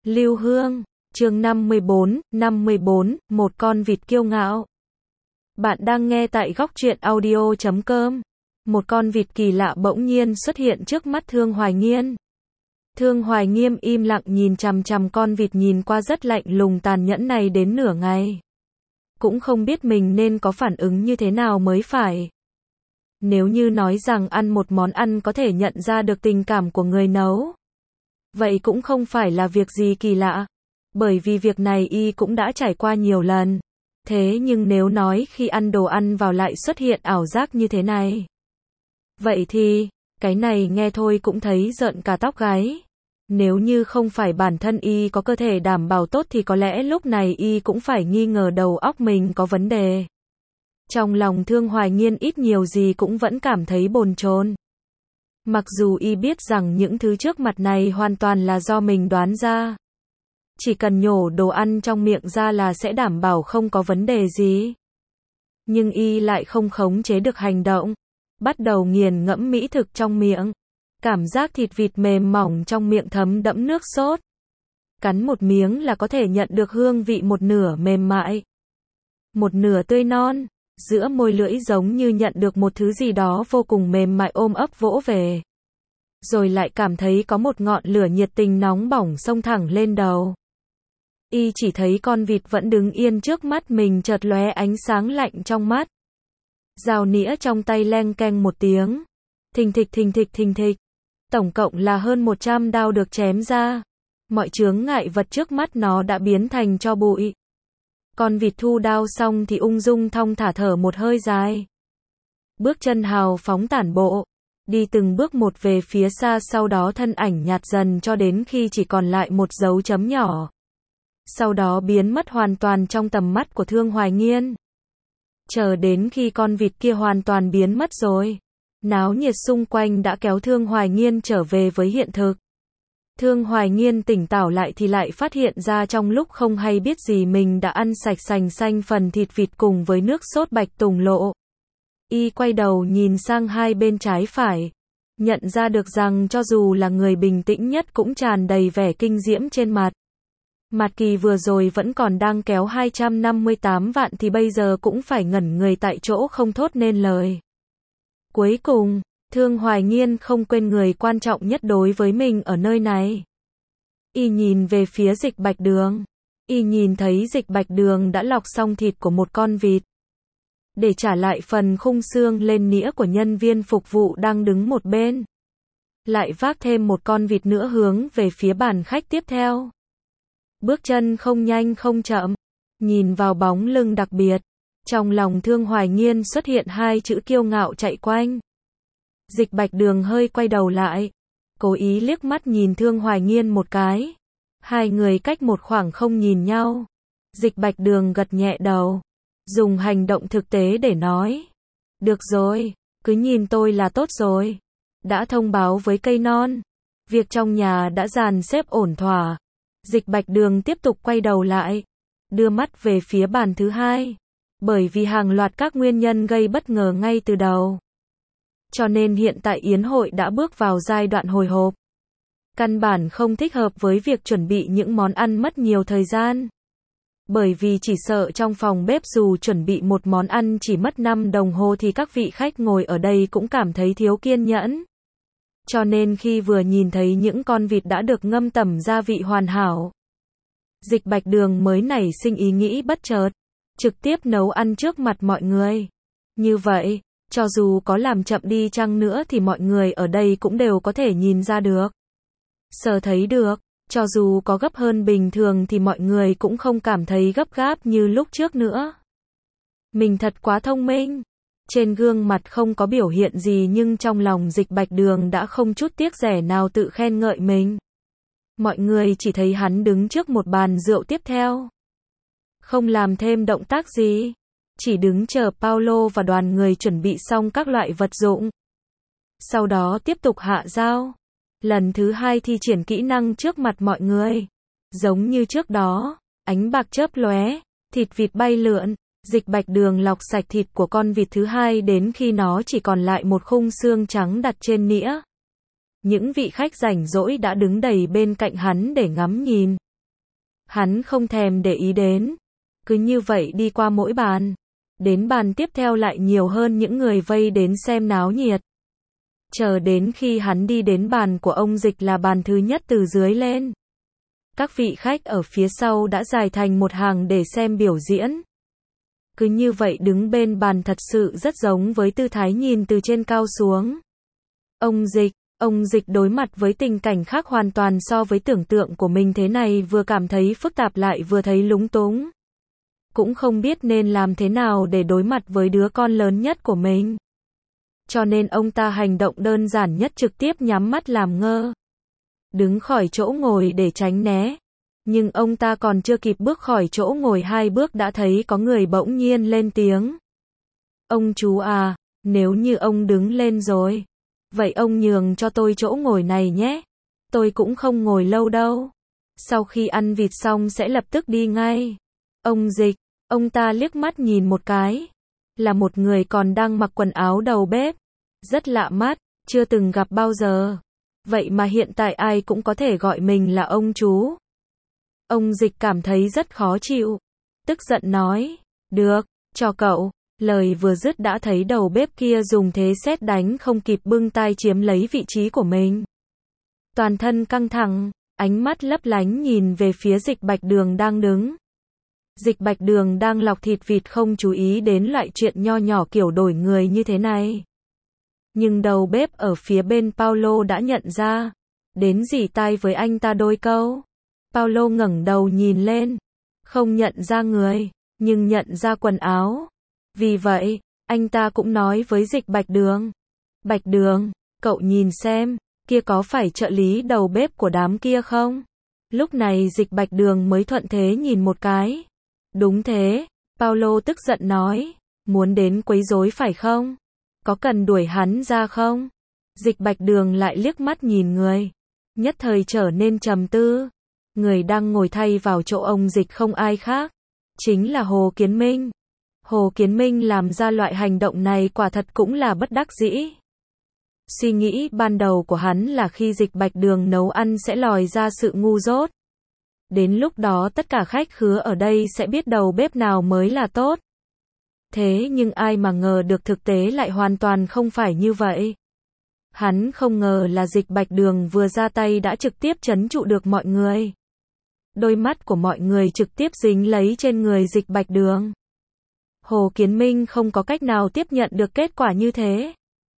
Lưu Hương, chương 54, một con vịt kiêu ngạo. Bạn đang nghe tại Góc Truyện Audio.com. Một con vịt kỳ lạ bỗng nhiên xuất hiện trước mắt Thương Hoài Nghiên. Thương Hoài Nghiêm im lặng nhìn chằm chằm con vịt nhìn qua rất lạnh lùng tàn nhẫn này đến nửa ngày. Cũng không biết mình nên có phản ứng như thế nào mới phải. Nếu như nói rằng ăn một món ăn có thể nhận ra được tình cảm của người nấu, vậy cũng không phải là việc gì kỳ lạ, bởi vì việc này y cũng đã trải qua nhiều lần. Thế nhưng nếu nói khi ăn đồ ăn vào lại xuất hiện ảo giác như thế này, vậy thì, cái này nghe thôi cũng thấy rợn cả tóc gáy. Nếu như không phải bản thân y có cơ thể đảm bảo tốt thì có lẽ lúc này y cũng phải nghi ngờ đầu óc mình có vấn đề. Trong lòng Thương Hoài Nghiên ít nhiều gì cũng vẫn cảm thấy bồn chồn. Mặc dù y biết rằng những thứ trước mặt này hoàn toàn là do mình đoán ra. Chỉ cần nhổ đồ ăn trong miệng ra là sẽ đảm bảo không có vấn đề gì. Nhưng y lại không khống chế được hành động. Bắt đầu nghiền ngẫm mỹ thực trong miệng. Cảm giác thịt vịt mềm mỏng trong miệng thấm đẫm nước sốt. Cắn một miếng là có thể nhận được hương vị một nửa mềm mại, một nửa tươi non. Giữa môi lưỡi giống như nhận được một thứ gì đó vô cùng mềm mại ôm ấp vỗ về. Rồi lại cảm thấy có một ngọn lửa nhiệt tình nóng bỏng xông thẳng lên đầu. Y chỉ thấy con vịt vẫn đứng yên trước mắt mình chợt lóe ánh sáng lạnh trong mắt. Dao nĩa trong tay leng keng một tiếng. Thình thịch thình thịch thình thịch. Tổng cộng là hơn 100 đao được chém ra. Mọi chướng ngại vật trước mắt nó đã biến thành tro bụi. Con vịt thu đao xong thì ung dung thong thả thở một hơi dài. Bước chân hào phóng tản bộ. Đi từng bước một về phía xa, sau đó thân ảnh nhạt dần cho đến khi chỉ còn lại một dấu chấm nhỏ. Sau đó biến mất hoàn toàn trong tầm mắt của Thương Hoài Nghiên. Chờ đến khi con vịt kia hoàn toàn biến mất rồi, náo nhiệt xung quanh đã kéo Thương Hoài Nghiên trở về với hiện thực. Thương Hoài Nghiên tỉnh táo lại thì lại phát hiện ra trong lúc không hay biết gì mình đã ăn sạch sành xanh phần thịt vịt cùng với nước sốt bạch tùng lộ. Y quay đầu nhìn sang hai bên trái phải, nhận ra được rằng cho dù là người bình tĩnh nhất cũng tràn đầy vẻ kinh diễm trên mặt. Mạt Kỳ vừa rồi vẫn còn đang kéo 258 vạn thì bây giờ cũng phải ngẩn người tại chỗ không thốt nên lời. Cuối cùng, Thương Hoài Nghiên không quên người quan trọng nhất đối với mình ở nơi này. Y nhìn về phía Dịch Bạch Đường. Y nhìn thấy Dịch Bạch Đường đã lọc xong thịt của một con vịt. Để trả lại phần khung xương lên nĩa của nhân viên phục vụ đang đứng một bên. Lại vác thêm một con vịt nữa hướng về phía bàn khách tiếp theo. Bước chân không nhanh không chậm. Nhìn vào bóng lưng đặc biệt. Trong lòng Thương Hoài Nghiên xuất hiện hai chữ kiêu ngạo chạy quanh. Dịch Bạch Đường hơi quay đầu lại. Cố ý liếc mắt nhìn Thương Hoài Nghiên một cái. Hai người cách một khoảng không nhìn nhau. Dịch Bạch Đường gật nhẹ đầu. Dùng hành động thực tế để nói. Được rồi, cứ nhìn tôi là tốt rồi. Đã thông báo với cây non. Việc trong nhà đã dàn xếp ổn thỏa. Dịch Bạch Đường tiếp tục quay đầu lại. Đưa mắt về phía bàn thứ hai. Bởi vì hàng loạt các nguyên nhân gây bất ngờ ngay từ đầu. Cho nên hiện tại yến hội đã bước vào giai đoạn hồi hộp. Căn bản không thích hợp với việc chuẩn bị những món ăn mất nhiều thời gian. Bởi vì chỉ sợ trong phòng bếp dù chuẩn bị một món ăn chỉ mất 5 đồng hồ thì các vị khách ngồi ở đây cũng cảm thấy thiếu kiên nhẫn. Cho nên khi vừa nhìn thấy những con vịt đã được ngâm tẩm gia vị hoàn hảo, Dịch Bạch Đường mới nảy sinh ý nghĩ bất chợt, trực tiếp nấu ăn trước mặt mọi người. Như vậy, cho dù có làm chậm đi chăng nữa thì mọi người ở đây cũng đều có thể nhìn ra được, sờ thấy được. Cho dù có gấp hơn bình thường thì mọi người cũng không cảm thấy gấp gáp như lúc trước nữa. Mình thật quá thông minh. Trên gương mặt không có biểu hiện gì nhưng trong lòng Dịch Bạch Đường đã không chút tiếc rẻ nào tự khen ngợi mình. Mọi người chỉ thấy hắn đứng trước một bàn rượu tiếp theo. Không làm thêm động tác gì. Chỉ đứng chờ Paulo và đoàn người chuẩn bị xong các loại vật dụng. Sau đó tiếp tục hạ dao. Lần thứ hai thi triển kỹ năng trước mặt mọi người. Giống như trước đó, ánh bạc chớp lóe, thịt vịt bay lượn, Dịch Bạch Đường lọc sạch thịt của con vịt thứ hai đến khi nó chỉ còn lại một khung xương trắng đặt trên nĩa. Những vị khách rảnh rỗi đã đứng đầy bên cạnh hắn để ngắm nhìn. Hắn không thèm để ý đến. Cứ như vậy đi qua mỗi bàn. Đến bàn tiếp theo lại nhiều hơn những người vây đến xem náo nhiệt. Chờ đến khi hắn đi đến bàn của ông Dịch là bàn thứ nhất từ dưới lên. Các vị khách ở phía sau đã dài thành một hàng để xem biểu diễn. Cứ như vậy đứng bên bàn thật sự rất giống với tư thái nhìn từ trên cao xuống. Ông Dịch đối mặt với tình cảnh khác hoàn toàn so với tưởng tượng của mình thế này, vừa cảm thấy phức tạp lại vừa thấy lúng túng. Cũng không biết nên làm thế nào để đối mặt với đứa con lớn nhất của mình. Cho nên ông ta hành động đơn giản nhất, trực tiếp nhắm mắt làm ngơ. Đứng khỏi chỗ ngồi để tránh né. Nhưng ông ta còn chưa kịp bước khỏi chỗ ngồi 2 bước đã thấy có người bỗng nhiên lên tiếng. Ông chú à, nếu như ông đứng lên rồi, vậy ông nhường cho tôi chỗ ngồi này nhé. Tôi cũng không ngồi lâu đâu. Sau khi ăn vịt xong sẽ lập tức đi ngay. Ông Dịch, ông ta liếc mắt nhìn một cái. Là một người còn đang mặc quần áo đầu bếp. Rất lạ mắt, chưa từng gặp bao giờ. Vậy mà hiện tại ai cũng có thể gọi mình là ông chú. Ông Dịch cảm thấy rất khó chịu. Tức giận nói, được, cho cậu. Lời vừa dứt đã thấy đầu bếp kia dùng thế sét đánh không kịp bưng tay chiếm lấy vị trí của mình. Toàn thân căng thẳng, ánh mắt lấp lánh nhìn về phía Dịch Bạch Đường đang đứng. Dịch Bạch Đường đang lọc thịt vịt, không chú ý đến loại chuyện nho nhỏ kiểu đổi người như thế này. Nhưng đầu bếp ở phía bên Paulo đã nhận ra. Đến rỉ tai với anh ta đôi câu. Paulo ngẩng đầu nhìn lên. Không nhận ra người, nhưng nhận ra quần áo. Vì vậy, anh ta cũng nói với Dịch Bạch Đường. Bạch Đường, cậu nhìn xem, kia có phải trợ lý đầu bếp của đám kia không? Lúc này Dịch Bạch Đường mới thuận thế nhìn một cái. Đúng thế, Paulo tức giận nói. Muốn đến quấy rối phải không? Có cần đuổi hắn ra không? Dịch Bạch Đường lại liếc mắt nhìn người. Nhất thời trở nên trầm tư. Người đang ngồi thay vào chỗ ông Dịch không ai khác. Chính là Hồ Kiến Minh. Hồ Kiến Minh làm ra loại hành động này quả thật cũng là bất đắc dĩ. Suy nghĩ ban đầu của hắn là khi Dịch Bạch Đường nấu ăn sẽ lòi ra sự ngu dốt. Đến lúc đó tất cả khách khứa ở đây sẽ biết đầu bếp nào mới là tốt. Thế nhưng ai mà ngờ được thực tế lại hoàn toàn không phải như vậy. Hắn không ngờ là Dịch Bạch Đường vừa ra tay đã trực tiếp trấn trụ được mọi người. Đôi mắt của mọi người trực tiếp dính lấy trên người Dịch Bạch Đường. Hồ Kiến Minh không có cách nào tiếp nhận được kết quả như thế.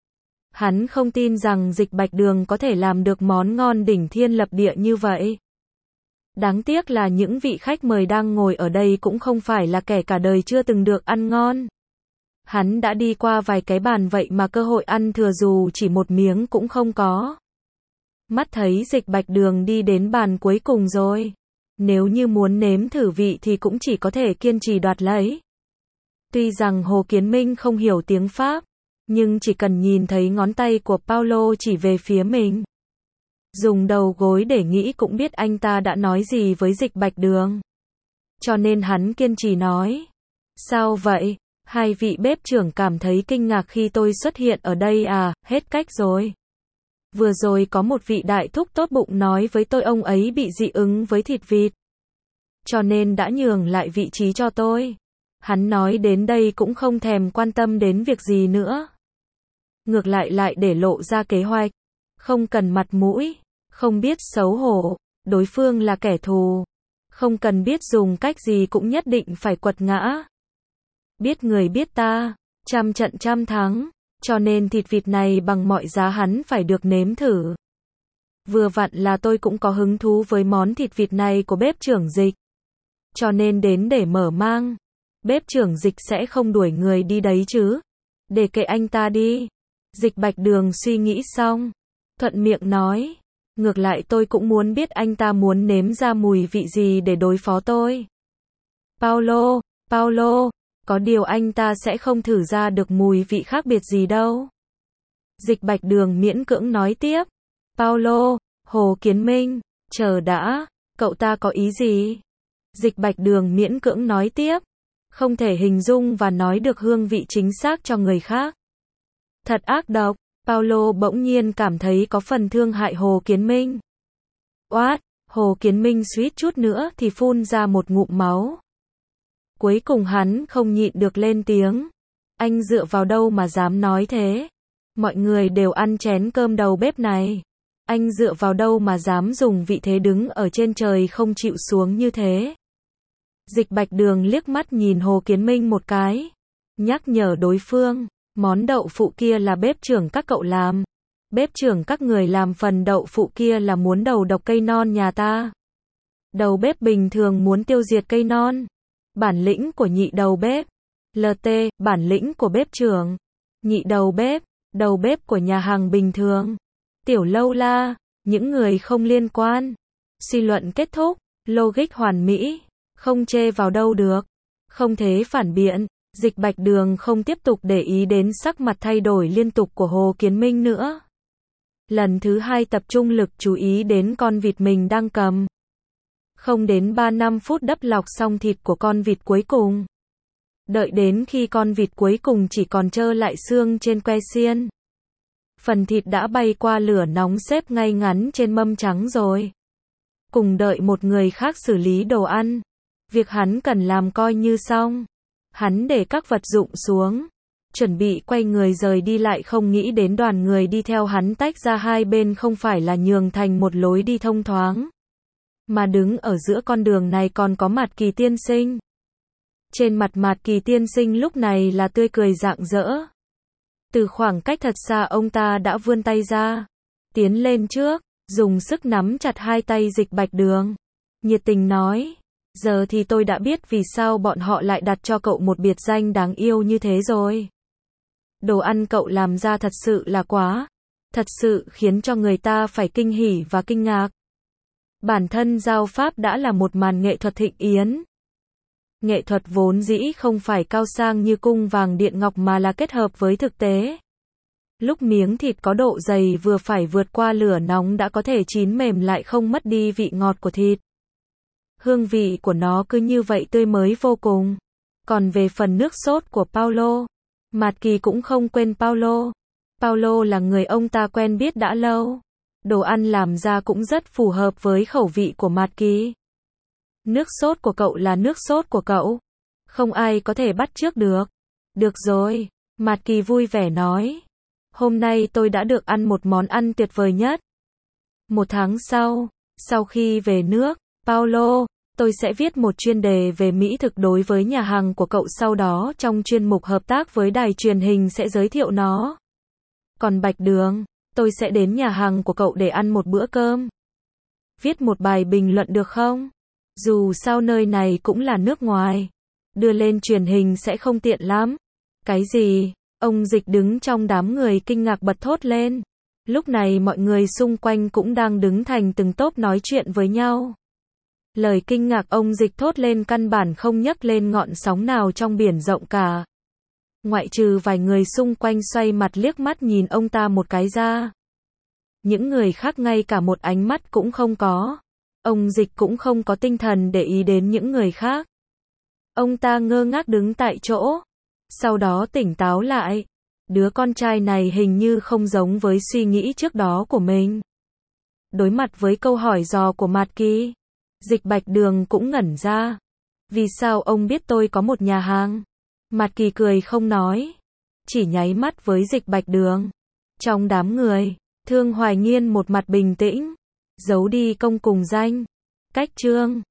Hắn không tin rằng Dịch Bạch Đường có thể làm được món ngon đỉnh thiên lập địa như vậy. Đáng tiếc là những vị khách mời đang ngồi ở đây cũng không phải là kẻ cả đời chưa từng được ăn ngon. Hắn đã đi qua vài cái bàn vậy mà cơ hội ăn thừa dù chỉ một miếng cũng không có. Mắt thấy Dịch Bạch Đường đi đến bàn cuối cùng rồi. Nếu như muốn nếm thử vị thì cũng chỉ có thể kiên trì đoạt lấy. Tuy rằng Hồ Kiến Minh không hiểu tiếng Pháp, nhưng chỉ cần nhìn thấy ngón tay của Paulo chỉ về phía mình. Dùng đầu gối để nghĩ cũng biết anh ta đã nói gì với Dịch Bạch Đường. Cho nên hắn kiên trì nói. Sao vậy? Hai vị bếp trưởng cảm thấy kinh ngạc khi tôi xuất hiện ở đây à? Hết cách rồi. Vừa rồi có một vị đại thúc tốt bụng nói với tôi ông ấy bị dị ứng với thịt vịt. Cho nên đã nhường lại vị trí cho tôi. Hắn nói đến đây cũng không thèm quan tâm đến việc gì nữa. Ngược lại để lộ ra kế hoạch. Không cần mặt mũi, không biết xấu hổ, đối phương là kẻ thù. Không cần biết dùng cách gì cũng nhất định phải quật ngã. Biết người biết ta, trăm trận trăm thắng, cho nên thịt vịt này bằng mọi giá hắn phải được nếm thử. Vừa vặn là tôi cũng có hứng thú với món thịt vịt này của bếp trưởng Dịch. Cho nên đến để mở mang. Bếp trưởng Dịch sẽ không đuổi người đi đấy chứ. Để kệ anh ta đi. Dịch Bạch Đường suy nghĩ xong. Thuận miệng nói. Ngược lại tôi cũng muốn biết anh ta muốn nếm ra mùi vị gì để đối phó tôi. Paulo, có điều anh ta sẽ không thử ra được mùi vị khác biệt gì đâu. Dịch Bạch Đường miễn cưỡng nói tiếp. Paulo, Hồ Kiến Minh, chờ đã, cậu ta có ý gì? Dịch Bạch Đường miễn cưỡng nói tiếp. Không thể hình dung và nói được hương vị chính xác cho người khác. Thật ác độc. Paulo bỗng nhiên cảm thấy có phần thương hại Hồ Kiến Minh. Oát, Hồ Kiến Minh suýt chút nữa thì phun ra một ngụm máu. Cuối cùng hắn không nhịn được lên tiếng. Anh dựa vào đâu mà dám nói thế? Mọi người đều ăn chén cơm đầu bếp này. Anh dựa vào đâu mà dám dùng vị thế đứng ở trên trời không chịu xuống như thế? Dịch Bạch Đường liếc mắt nhìn Hồ Kiến Minh một cái. Nhắc nhở đối phương, món đậu phụ kia là bếp trưởng các cậu làm. Bếp trưởng các người làm phần đậu phụ kia là muốn đầu độc cây non nhà ta. Đầu bếp bình thường muốn tiêu diệt cây non. Bản lĩnh của nhị đầu bếp. LT, bản lĩnh của bếp trưởng. Nhị đầu bếp của nhà hàng bình thường. Tiểu lâu la, những người không liên quan. Suy luận kết thúc, logic hoàn mỹ, không chê vào đâu được. Không thể phản biện, Dịch Bạch Đường không tiếp tục để ý đến sắc mặt thay đổi liên tục của Hồ Kiến Minh nữa. Lần thứ hai tập trung lực chú ý đến con vịt mình đang cầm. Không đến 3-5 phút đắp lọc xong thịt của con vịt cuối cùng. Đợi đến khi con vịt cuối cùng chỉ còn trơ lại xương trên que xiên. Phần thịt đã bay qua lửa nóng xếp ngay ngắn trên mâm trắng rồi. Cùng đợi một người khác xử lý đồ ăn. Việc hắn cần làm coi như xong. Hắn để các vật dụng xuống. Chuẩn bị quay người rời đi lại không nghĩ đến đoàn người đi theo hắn tách ra hai bên không phải là nhường thành một lối đi thông thoáng. Mà đứng ở giữa con đường này còn có Mạt Kỳ tiên sinh. Trên mặt Mạt Kỳ tiên sinh lúc này là tươi cười rạng rỡ. Từ khoảng cách thật xa ông ta đã vươn tay ra. Tiến lên trước, dùng sức nắm chặt hai tay Dịch Bạch Đường. Nhiệt tình nói. Giờ thì tôi đã biết vì sao bọn họ lại đặt cho cậu một biệt danh đáng yêu như thế rồi. Đồ ăn cậu làm ra thật sự là quá. Thật sự khiến cho người ta phải kinh hỉ và kinh ngạc. Bản thân giao pháp đã là một màn nghệ thuật thịnh yến. Nghệ thuật vốn dĩ không phải cao sang như cung vàng điện ngọc mà là kết hợp với thực tế. Lúc miếng thịt có độ dày vừa phải vượt qua lửa nóng đã có thể chín mềm lại không mất đi vị ngọt của thịt. Hương vị của nó cứ như vậy tươi mới vô cùng. Còn về phần nước sốt của Paulo, Mạt Kỳ cũng không quên Paulo. Paulo là người ông ta quen biết đã lâu. Đồ ăn làm ra cũng rất phù hợp với khẩu vị của Mạt Kỳ. Nước sốt của cậu là nước sốt của cậu. Không ai có thể bắt chước được. Được rồi, Mạt Kỳ vui vẻ nói. Hôm nay tôi đã được ăn một món ăn tuyệt vời nhất. 1 tháng sau khi về nước, Paulo, tôi sẽ viết một chuyên đề về mỹ thực đối với nhà hàng của cậu, sau đó trong chuyên mục hợp tác với đài truyền hình sẽ giới thiệu nó. Còn Bạch Đường, tôi sẽ đến nhà hàng của cậu để ăn một bữa cơm. Viết một bài bình luận được không? Dù sao nơi này cũng là nước ngoài. Đưa lên truyền hình sẽ không tiện lắm. Cái gì? Ông Dịch đứng trong đám người kinh ngạc bật thốt lên. Lúc này mọi người xung quanh cũng đang đứng thành từng tốp nói chuyện với nhau. Lời kinh ngạc ông Dịch thốt lên căn bản không nhấc lên ngọn sóng nào trong biển rộng cả. Ngoại trừ vài người xung quanh xoay mặt liếc mắt nhìn ông ta một cái ra. Những người khác ngay cả một ánh mắt cũng không có. Ông Dịch cũng không có tinh thần để ý đến những người khác. Ông ta ngơ ngác đứng tại chỗ. Sau đó tỉnh táo lại. Đứa con trai này hình như không giống với suy nghĩ trước đó của mình. Đối mặt với câu hỏi dò của Mạt Kỳ, Dịch Bạch Đường cũng ngẩn ra. Vì sao ông biết tôi có một nhà hàng? Mạt Kỳ cười không nói. Chỉ nháy mắt với Dịch Bạch Đường. Trong đám người, Thương Hoài Nghiên một mặt bình tĩnh. Giấu đi công cùng danh. Cách chương